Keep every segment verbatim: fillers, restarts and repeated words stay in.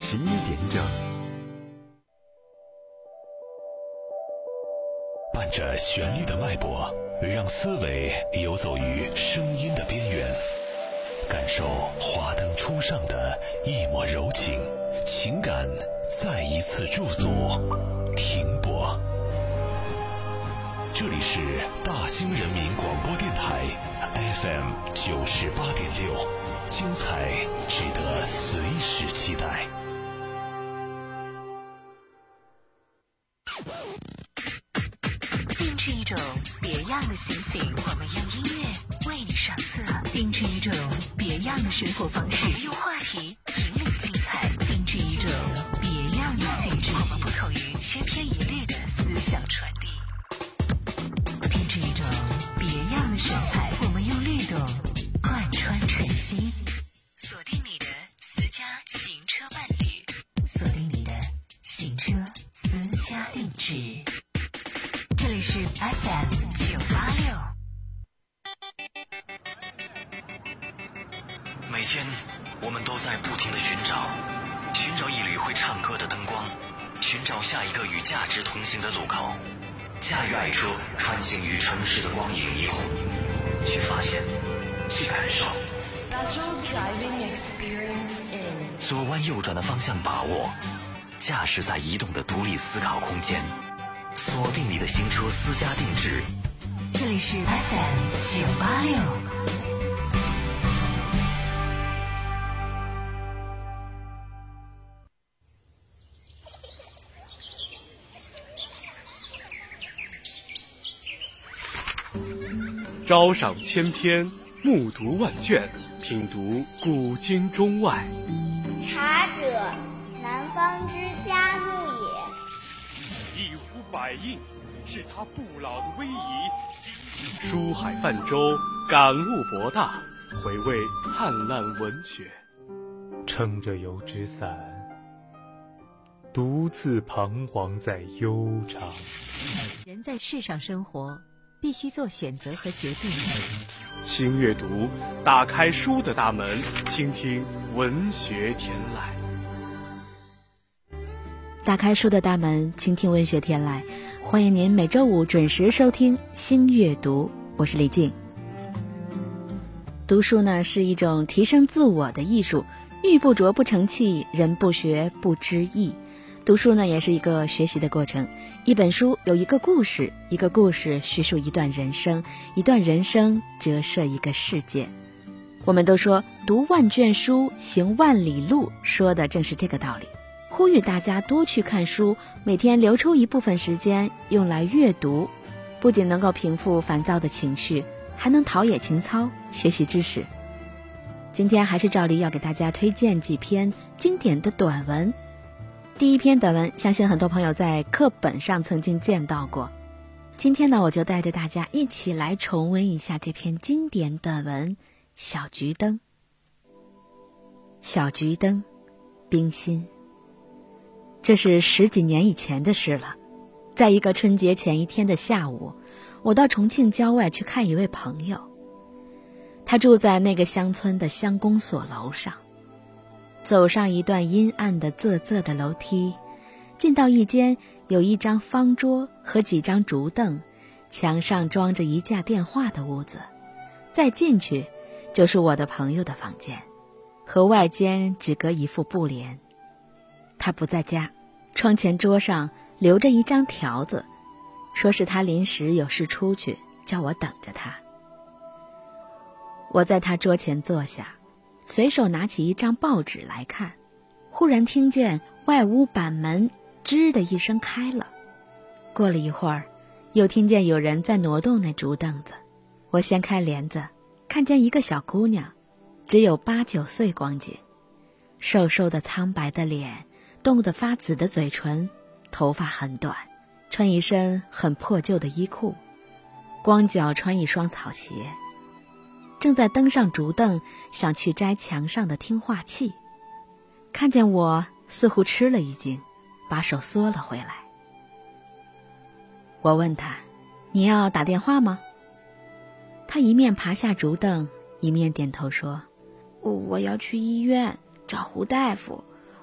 几点整。 伴着旋律的脉搏，让思维游走于声音的边缘，感受华灯初上的一抹柔情，情感再一次驻足停泊。这里是大兴人民广播电台 F M 九十八点六，精彩值得随时期待。 定制一种别样的心情，我们用音乐为你上色；定制一种别样的生活方式，我们用话题引领精彩；定制一种别样的气质，我们不同于千篇一律的思想传递；定制一种别样的神采，我们用律动贯穿晨曦。锁定你的私家行车伴侣，锁定你的行车私家定制。这里是 F M 九八六。 每天我们都在不停地寻找，寻找一缕会唱歌的灯光，寻找下一个与价值同行的路口，驾驭爱车穿行于城市的光影霓虹，去发现，去感受。左弯右转的方向把握，驾驶在移动的独立思考空间，锁定你的行车私家定制。 这里是 F M 九八六。 朝赏千篇，暮读万卷，品读古今中外。 茶者，南方之佳木也。 一呼百应，是他不老的威仪。书海泛舟，感悟博大，回味灿烂文学。 撑着油纸伞，独自彷徨在悠长。 人在世上生活，必须做选择和决定。 新阅读，打开书的大门，倾听文学天籁。 打开书的大门，倾听文学天籁。欢迎您每周五准时收听新阅读，我是李静。读书呢是一种提升自我的艺术，玉不琢不成器，人不学不知义。读书呢也是一个学习的过程，一本书有一个故事，一个故事叙述一段人生，一段人生折射一个世界。我们都说读万卷书，行万里路，说的正是这个道理。呼吁大家多去看书，每天留出一部分时间用来阅读，不仅能够平复烦躁的情绪，还能陶冶情操，学习知识。今天还是照例要给大家推荐几篇经典的短文。第一篇短文，相信很多朋友在课本上曾经见到过。今天呢，我就带着大家一起来重温一下这篇经典短文《小桔灯》。小桔灯，冰心。这是十几年以前的事了。在一个春节前一天的下午，我到重庆郊外去看一位朋友。他住在那个乡村的乡公所楼上。走上一段阴暗的仄仄的楼梯，进到一间有一张方桌和几张竹凳，墙上装着一架电话的屋子。再进去就是我的朋友的房间，和外间只隔一副布帘。他不在家，窗前桌上留着一张条子，说是他临时有事出去，叫我等着他。我在他桌前坐下，随手拿起一张报纸来看，忽然听见外屋板门吱的一声开了。过了一会儿，又听见有人在挪动那竹凳子。我掀开帘子，看见一个小姑娘，只有八九岁光景，瘦瘦的苍白的脸，冻得发紫的嘴唇，头发很短，穿一身很破旧的衣裤，光脚穿一双草鞋，正在登上竹凳，想去摘墙上的听话器。看见我，似乎吃了一惊，把手缩了回来。我问他：“你要打电话吗？”他一面爬下竹凳，一面点头说：“ 我我要去医院找胡大夫，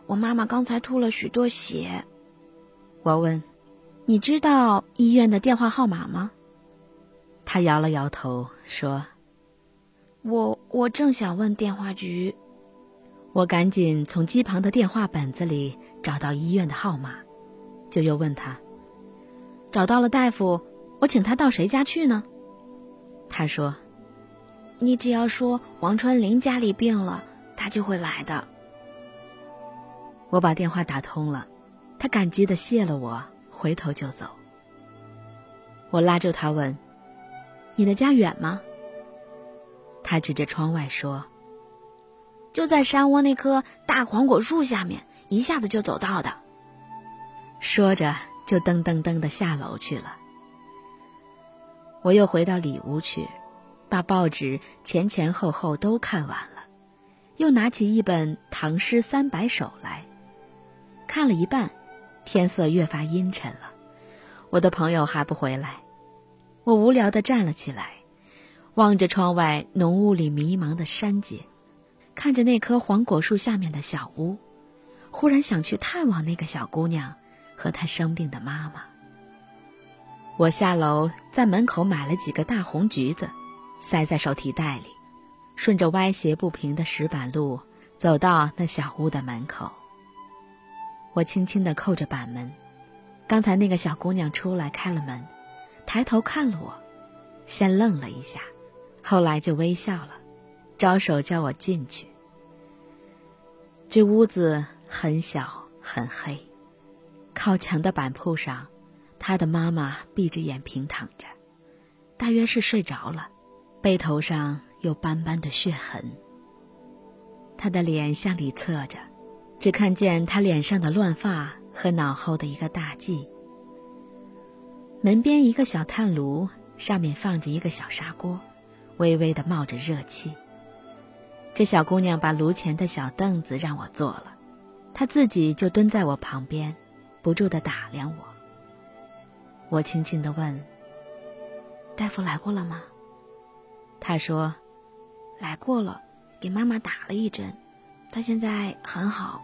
我妈妈刚才吐了许多血。我问，你知道医院的电话号码吗？他摇了摇头说，我我正想问电话局。我赶紧从机旁的电话本子里找到医院的号码，就又问他，找到了大夫，我请他到谁家去呢？他说，你只要说王春林家里病了，他就会来的。我把电话打通了，他感激地谢了我，回头就走。我拉住他问，你的家远吗？他指着窗外说，就在山窝那棵大黄果树下面，一下子就走到的。说着就噔噔噔地下楼去了。我又回到里屋去，把报纸前前后后都看完了，又拿起一本《唐诗三百首》来，看了一半，天色越发阴沉了，我的朋友还不回来，我无聊地站了起来，望着窗外浓雾里迷茫的山景，看着那棵黄果树下面的小屋，忽然想去探望那个小姑娘和她生病的妈妈。我下楼在门口买了几个大红橘子，塞在手提袋里，顺着歪斜不平的石板路走到那小屋的门口。我轻轻地扣着板门，刚才那个小姑娘出来开了门，抬头看了我，先愣了一下，后来就微笑了，招手叫我进去。这屋子很小很黑，靠墙的板铺上，她的妈妈闭着眼平躺着，大约是睡着了，背头上有斑斑的血痕。她的脸向里侧着，只看见她脸上的乱发和脑后的一个大髻。门边一个小炭炉，上面放着一个小砂锅，微微地冒着热气。这小姑娘把炉前的小凳子让我坐了，她自己就蹲在我旁边，不住地打量我。我轻轻地问，大夫来过了吗？她说，来过了，给妈妈打了一针，她现在很好。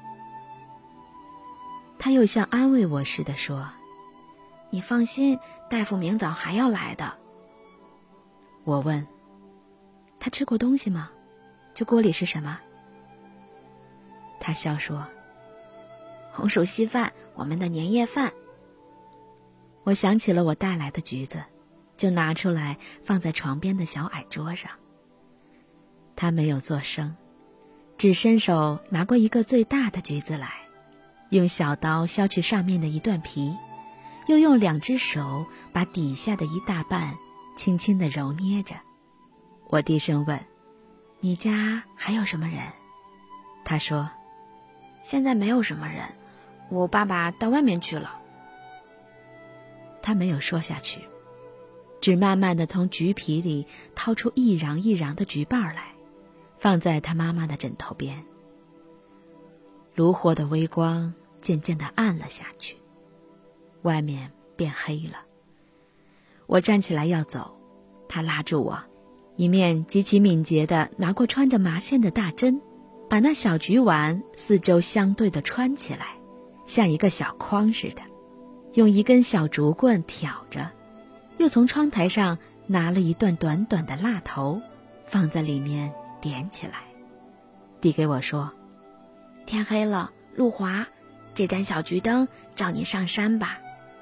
她又像安慰我似的说，你放心，大夫明早还要来的。我问，她吃过东西吗？这锅里是什么？她笑说，红薯稀饭，我们的年夜饭。我想起了我带来的橘子，就拿出来放在床边的小矮桌上。她没有作声，只伸手拿过一个最大的橘子来，用小刀削去上面的一段皮，又用两只手把底下的一大半轻轻地揉捏着。我低声问，你家还有什么人？她说，现在没有什么人，我爸爸到外面去了。她没有说下去，只慢慢地从橘皮里掏出一瓤一瓤的橘瓣来，放在她妈妈的枕头边。炉火的微光渐渐地暗了下去，外面变黑了。我站起来要走，她拉住我，一面极其敏捷地拿过穿着麻线的大针，把那小橘丸四周相对地穿起来，像一个小筐似的，用一根小竹棍挑着，又从窗台上拿了一段短短的蜡头，放在里面点起来，递给我说，天黑了，路滑，这盏小桔灯照你上山吧。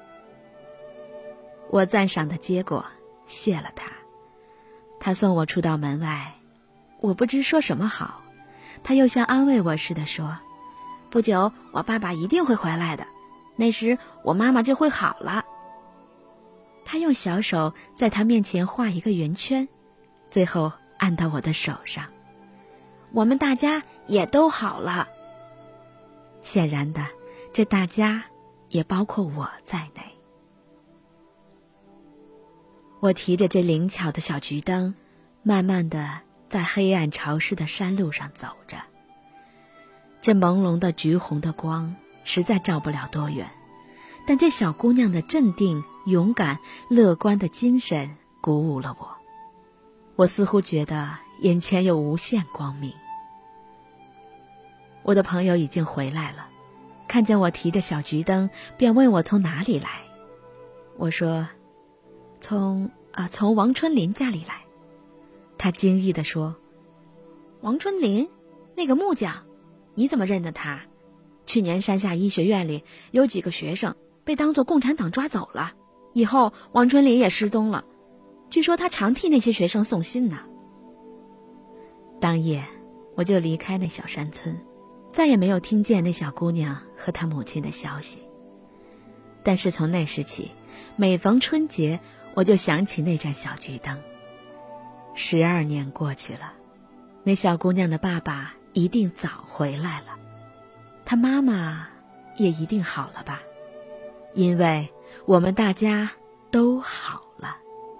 我赞赏地接过，谢了他。他送我出到门外，我不知说什么好。他又像安慰我似的说，不久我爸爸一定会回来的，那时我妈妈就会好了。他用小手在他面前画一个圆圈，最后按到我的手上，我们大家也都好了。显然的，这大家也包括我在内。我提着这灵巧的小桔灯，慢慢地在黑暗潮湿的山路上走着。这朦胧的橘红的光实在照不了多远，但这小姑娘的镇定、勇敢、乐观的精神鼓舞了我。我似乎觉得眼前有无限光明。我的朋友已经回来了， 看见我提着小桔灯，便问我从哪里来。我说从啊从王春林家里来。他惊异地说，王春林，那个木匠，你怎么认得他？去年山下医学院里有几个学生被当作共产党抓走了，以后王春林也失踪了，据说他常替那些学生送信呢。当夜我就离开那小山村，再也没有听见那小姑娘和她母亲的消息。但是从那时起，每逢春节我就想起那盏小桔灯。十二年过去了，那小姑娘的爸爸一定早回来了，她妈妈也一定好了吧，因为我们大家都好了。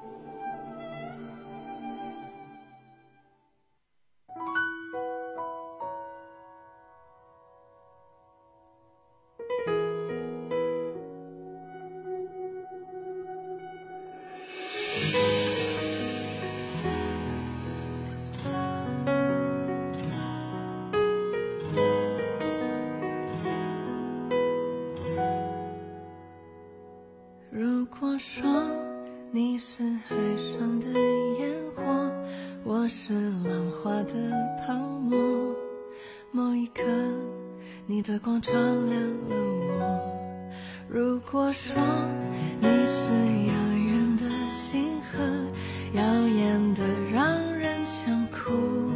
如果说你是海上的烟火，我是浪花的泡沫，某一刻你的光照亮了我。如果说你是遥远的星河，耀眼的让人想哭，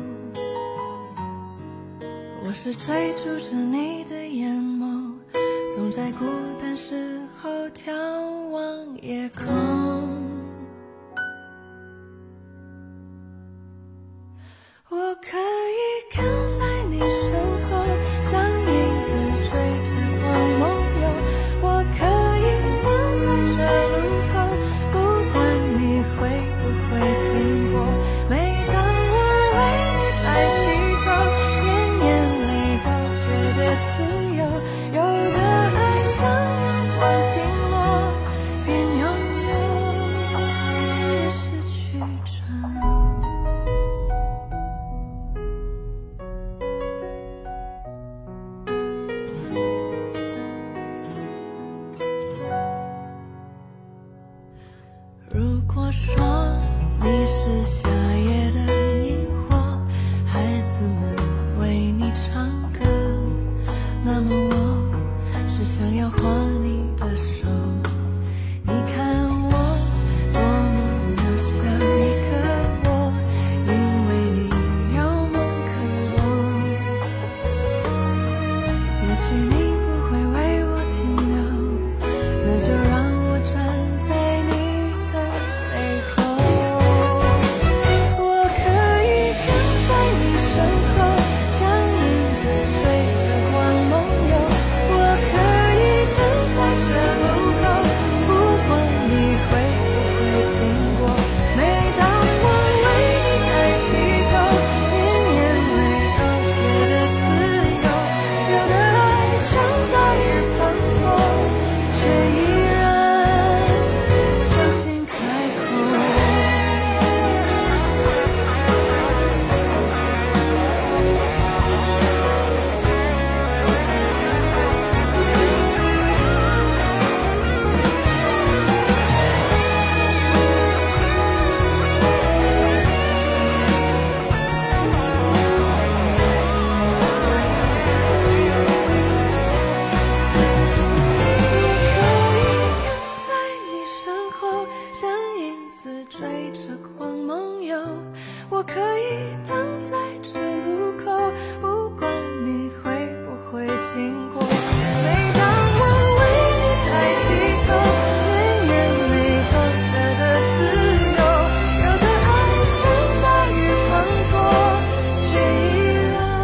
我是追逐着你的眼眸，总在孤单时候眺望夜空。我可以跟在你身后，像影子追着光梦游。我可以等在这路口，不管你会不会经过。每当我为你抬起头，连眼泪都觉得自由。有的爱像阳光倾落，边拥有边失去着。如果说你是夏夜的萤火，孩子们为你唱歌，那么我是想要握你的手。你看我多么渺小一个我，因为你有梦可做。也许你不会为我停留，那就让我站在你的背后。我可以跟在你身后，像影子追着光梦游。我可以等在这路口，不管你会不会经过。每当我为你抬起头，连眼泪都觉得自由。有的爱像大雨滂沱，却依然相信彩虹。我可以等在这路口，不管你会不会经过。每当我为你抬起头，连眼泪都觉得自由。有的爱像大雨滂沱，却依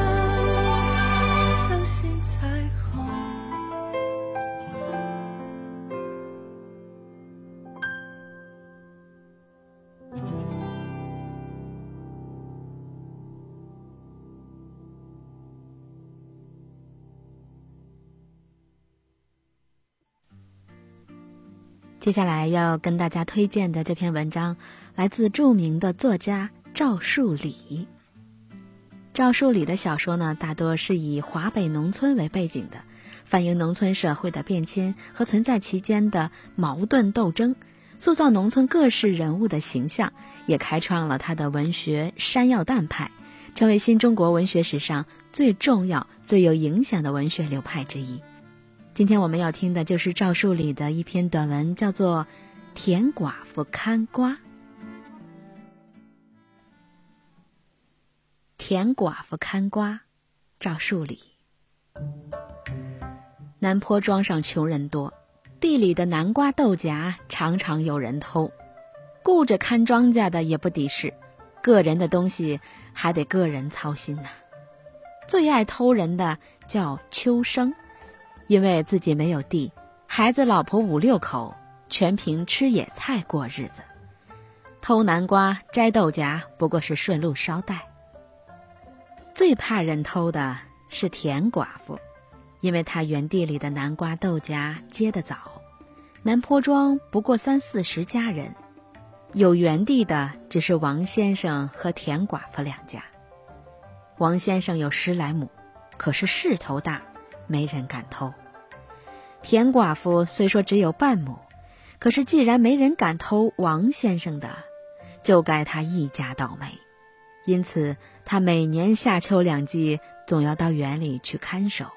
然相信彩虹。 接下来要跟大家推荐的这篇文章来自著名的作家赵树理。赵树理的小说呢，大多是以华北农村为背景的， 反映农村社会的变迁和存在其间的矛盾斗争，塑造农村各式人物的形象，也开创了他的文学山药蛋派，成为新中国文学史上最重要、最有影响的文学流派之一。今天我们要听的就是赵树理的一篇短文，叫做《田寡妇看瓜》。田寡妇看瓜，赵树理。南坡庄上穷人多，地里的南瓜豆荚常常有人偷，顾着看庄稼的也不抵事，个人的东西还得个人操心呐、啊。最爱偷人的叫秋生，因为自己没有地，孩子老婆五六口，全凭吃野菜过日子。偷南瓜摘豆荚不过是顺路捎带。最怕人偷的是田寡妇，因为她园地里的南瓜豆荚结得早，南坡庄不过三四十家人，有园地的只是王先生和田寡妇两家。王先生有十来亩，可是势头大，没人敢偷。田寡妇虽说只有半亩，可是既然没人敢偷王先生的，就该他一家倒霉。因此他每年夏秋两季总要到园里去看守。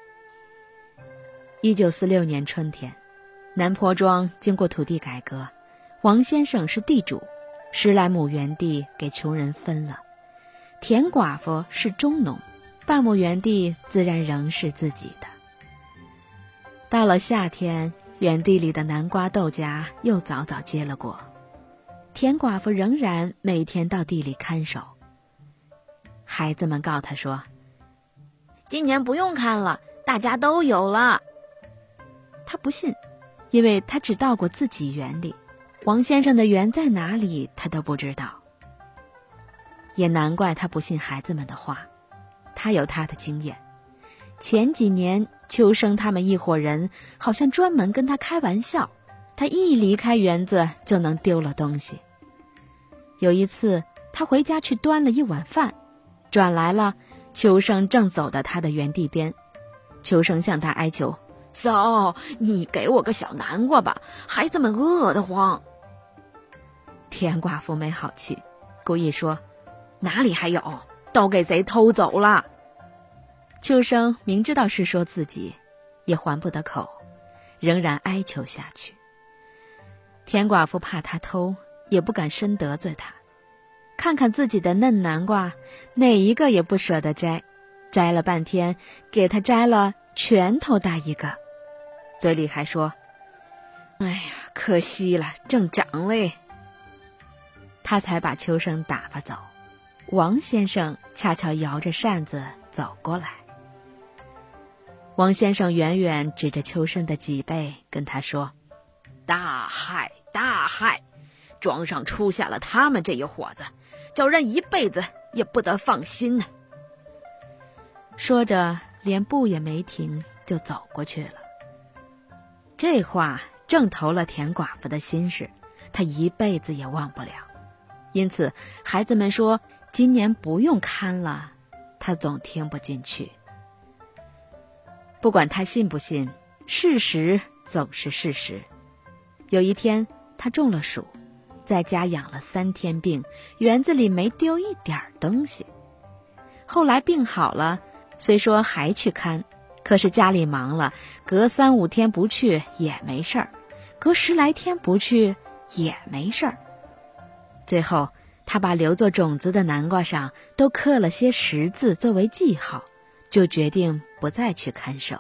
一九四六年春天，南坡庄经过土地改革，王先生是地主，十来亩园地给穷人分了。田寡妇是中农，半亩园地自然仍是自己的。到了夏天，园地里的南瓜豆荚又早早结了果，田寡妇仍然每天到地里看守。孩子们告他说，今年不用看了，大家都有了。他不信，因为他只到过自己园里，王先生的园在哪里他都不知道。也难怪他不信孩子们的话，他有他的经验。前几年秋生他们一伙人好像专门跟他开玩笑，他一离开园子就能丢了东西。有一次他回家去端了一碗饭，转来了，秋生正走到他的园地边。秋生向他哀求，嫂，你给我个小南瓜吧，孩子们饿得慌。田寡妇没好气，故意说，哪里还有，都给贼偷走了。秋生明知道是说自己，也还不得口，仍然哀求下去。田寡妇怕他偷，也不敢深得罪他，看看自己的嫩南瓜，哪一个也不舍得摘，摘了半天，给他摘了拳头大一个，嘴里还说，哎呀，可惜了，正长嘞。他才把秋生打发走。王先生恰巧摇着扇子走过来。王先生远远指着秋生的脊背跟他说，大害大害，庄上出下了他们这一伙子，叫人一辈子也不得放心呢、啊。说着连步也没停就走过去了。这话正投了田寡妇的心事，他一辈子也忘不了。因此孩子们说今年不用看了，他总听不进去。不管他信不信，事实总是事实。有一天他中了暑，在家养了三天病，园子里没丢一点东西。后来病好了，虽说还去看，可是家里忙了，隔三五天不去也没事儿，隔十来天不去也没事儿。最后他把留作种子的南瓜上都刻了些十字作为记号，就决定不再去看守。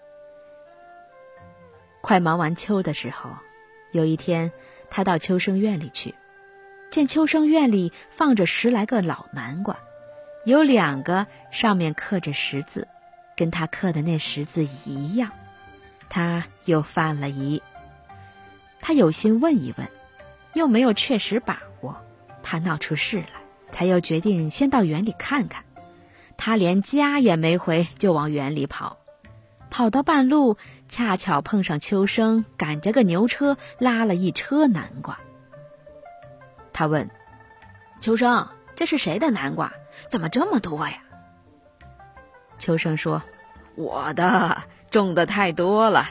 快忙完秋的时候，有一天他到秋生院里去，见秋生院里放着十来个老南瓜，有两个上面刻着十字，跟他刻的那十字一样。他又犯了疑，他有心问一问，又没有确实把握，怕闹出事来，才又决定先到园里看看。他连家也没回，就往园里跑。跑到半路，恰巧碰上秋生赶着个牛车拉了一车南瓜。他问秋生，这是谁的南瓜？怎么这么多呀？秋生说，我的， 种的太多了。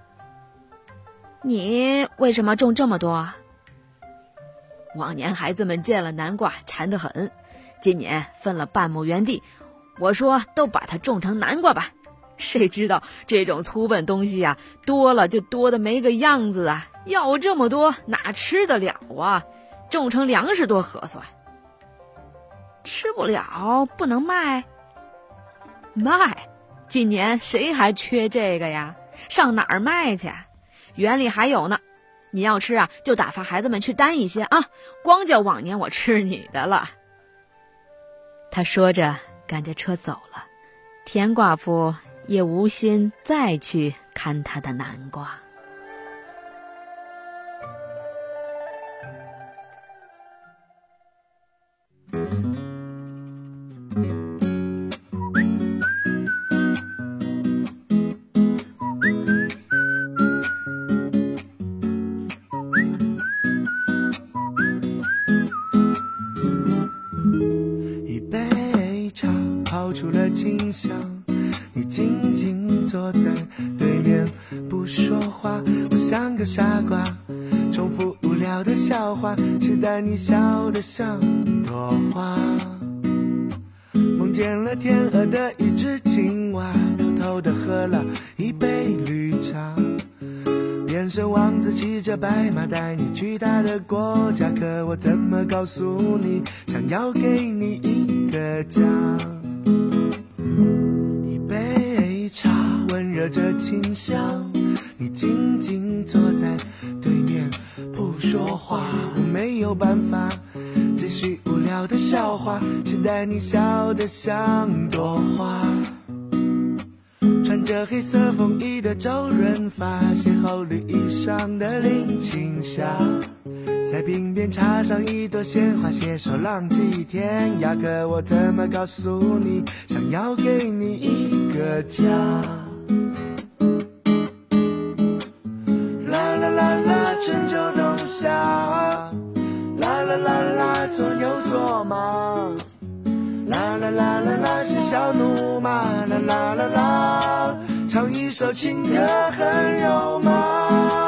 你为什么种这么多？往年孩子们见了南瓜馋得很，今年分了半亩园地，我说都把它种成南瓜吧。谁知道这种粗笨东西啊，多了就多得没个样子啊，要这么多哪吃得了啊？种成粮食多合算。吃不了不能卖？卖？今年谁还缺这个呀？上哪儿卖去？园里还有呢，你要吃啊，就打发孩子们去担一些啊，光叫往年我吃你的了。他说着赶着车走了，田寡妇也无心再去看他的南瓜。 一杯茶泡出了清香，你静静坐在对面不说话，我像个傻瓜，重复无聊的笑话，期待你笑得像朵花。梦见了天鹅的一只青蛙，偷偷地喝了一杯绿茶，变身王子骑着白马带你去他的国家，可我怎么告诉你，想要给你一个家。一杯茶温热着清香，你静静坐在对面不说话，我没有办法继续无聊的笑话，期待你笑得像朵花。穿着黑色风衣的周润发，邂逅绿衣上的林青霞，在鬓边插上一朵鲜花，携手浪迹天涯，可我怎么告诉你，想要给你一个家。啦啦啦啦，春秋冬夏，啦啦啦啦，做牛做马，啦啦啦啦啦，嬉笑怒骂，啦啦啦啦，唱一首情歌很肉麻。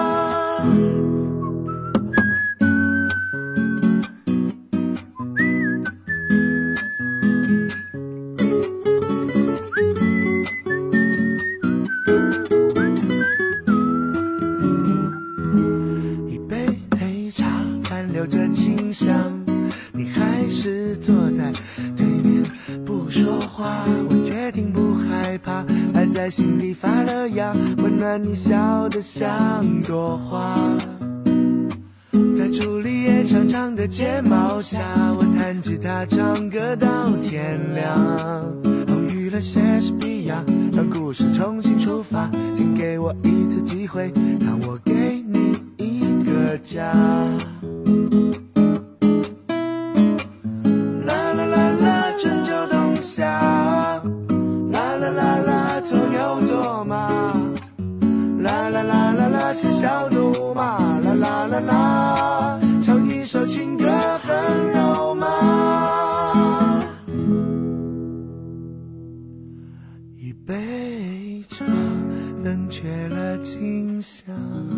一杯黑茶残留着清香，你还是坐在对面不说话，我决定不害怕，爱在心底发了芽，温暖你笑得像朵花。在朱丽叶长长的睫毛下，我弹吉他唱歌到天亮，偶遇了莎士比亚，让故事重新出发，请给我一次机会，让我给你一个家。啦啦啦啦，春秋冬夏，啦啦啦啦，做牛做马，啦啦啦啦啦，嬉笑怒骂，啦啦啦啦，唱一首情歌很肉麻。一杯茶冷却了清香，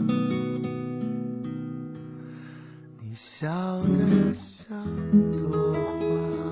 你笑得像朵花。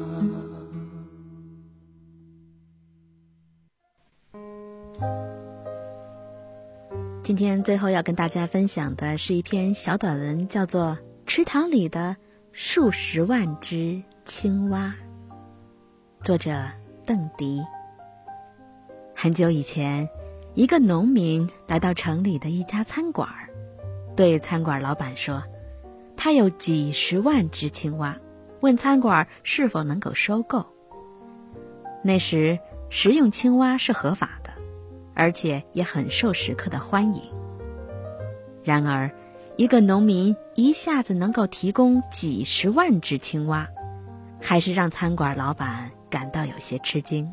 今天最后要跟大家分享的是一篇小短文，叫做《池塘里的数十万只青蛙》，作者邓迪。很久以前，一个农民来到城里的一家餐馆，对餐馆老板说，他有几十万只青蛙，问餐馆是否能够收购。那时食用青蛙是合法的，而且也很受食客的欢迎。然而一个农民一下子能够提供几十万只青蛙，还是让餐馆老板感到有些吃惊。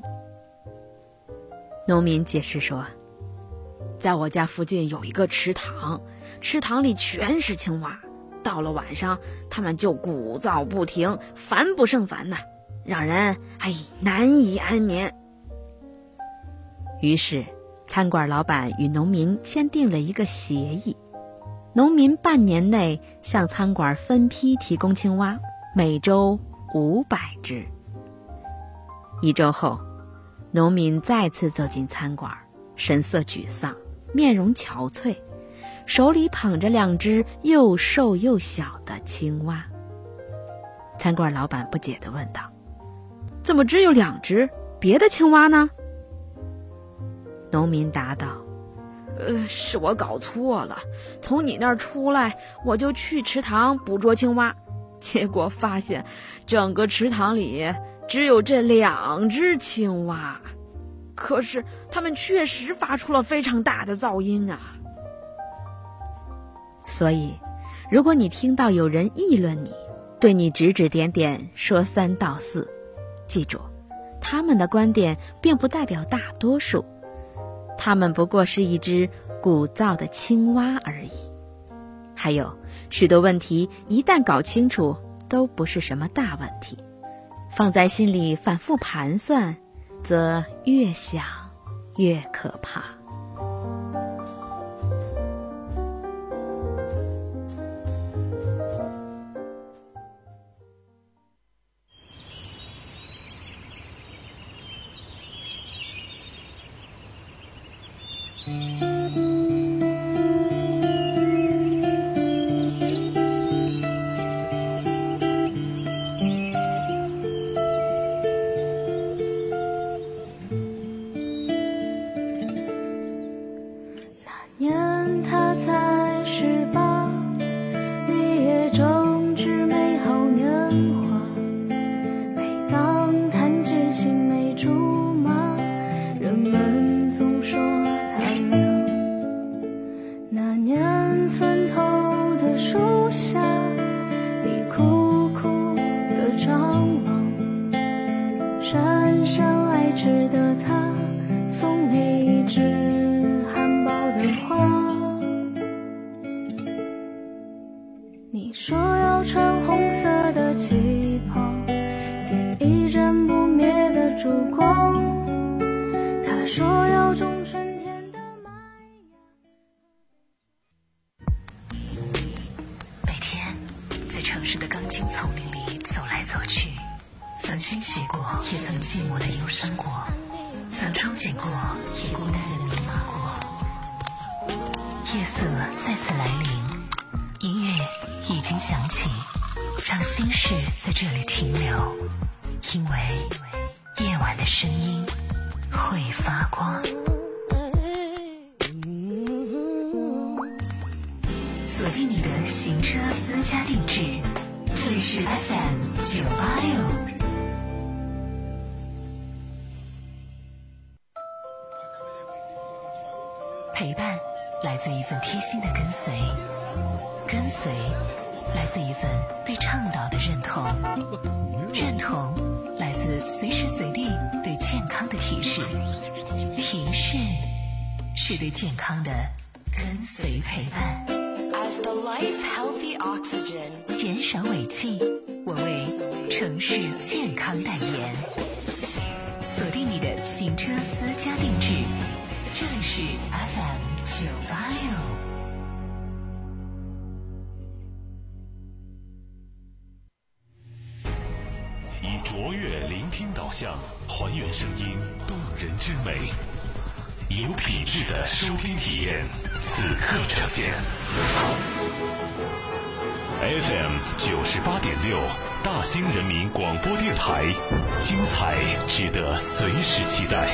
农民解释说，在我家附近有一个池塘，池塘里全是青蛙，到了晚上它们就鼓噪不停，烦不胜烦呐、啊，让人哎难以安眠。于是餐馆老板与农民签订了一个协议，农民半年内向餐馆分批提供青蛙，每周五百只。一周后，农民再次走进餐馆，神色沮丧，面容憔悴，手里捧着两只又瘦又小的青蛙。餐馆老板不解地问道：怎么只有两只？别的青蛙呢？农民答道：呃，是我搞错了，从你那儿出来，我就去池塘捕捉青蛙，结果发现整个池塘里只有这两只青蛙，可是它们确实发出了非常大的噪音啊。所以，如果你听到有人议论你，对你指指点点，说三道四，记住，他们的观点并不代表大多数，他们不过是一只鼓噪的青蛙而已。还有许多问题一旦搞清楚，都不是什么大问题，放在心里反复盘算，则越想越可怕。 姗姗来迟的他送你一枝含苞的花，你说要穿红色的旗袍，点一盏不灭的烛光，他说要种春天的麦芽。每天在城市的钢筋丛林里走来走去，曾欣喜过，也曾寂寞的忧伤过，曾憧憬过，也孤单的迷茫过。夜色再次来临，音乐已经响起，让心事在这里停留，因为夜晚的声音会发光。锁定你的行车私家定制，这里是 F M 九八六。陪伴来自一份贴心的跟随，跟随来自一份对倡导的认同，认同来自随时随地对健康的提示，提示是对健康的跟随陪伴。As the lights healthy oxygen， 减少尾气，我为城市健康代言。锁定你的行车私家定制，这里是 F M 九八六。 以卓越聆听导向，还原声音动人之美，有品质的收听体验，此刻呈现。F M 九十八点六，大兴人民广播电台，精彩值得随时期待。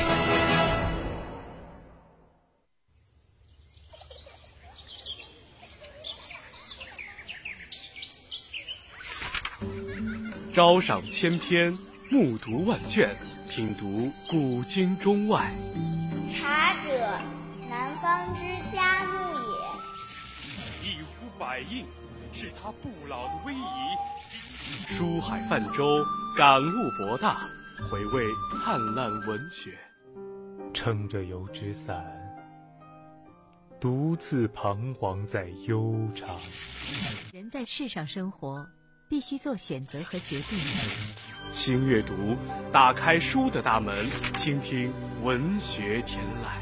朝赏千篇，暮读万卷，品读古今中外。 茶者，南方之佳木也。 一呼百应，是他不老的威仪。书海泛舟，感悟博大，回味灿烂文学。 撑着油纸伞，独自彷徨在悠长。 人在世上生活，必须做选择和决定。 新阅读，打开书的大门，倾听文学天籁。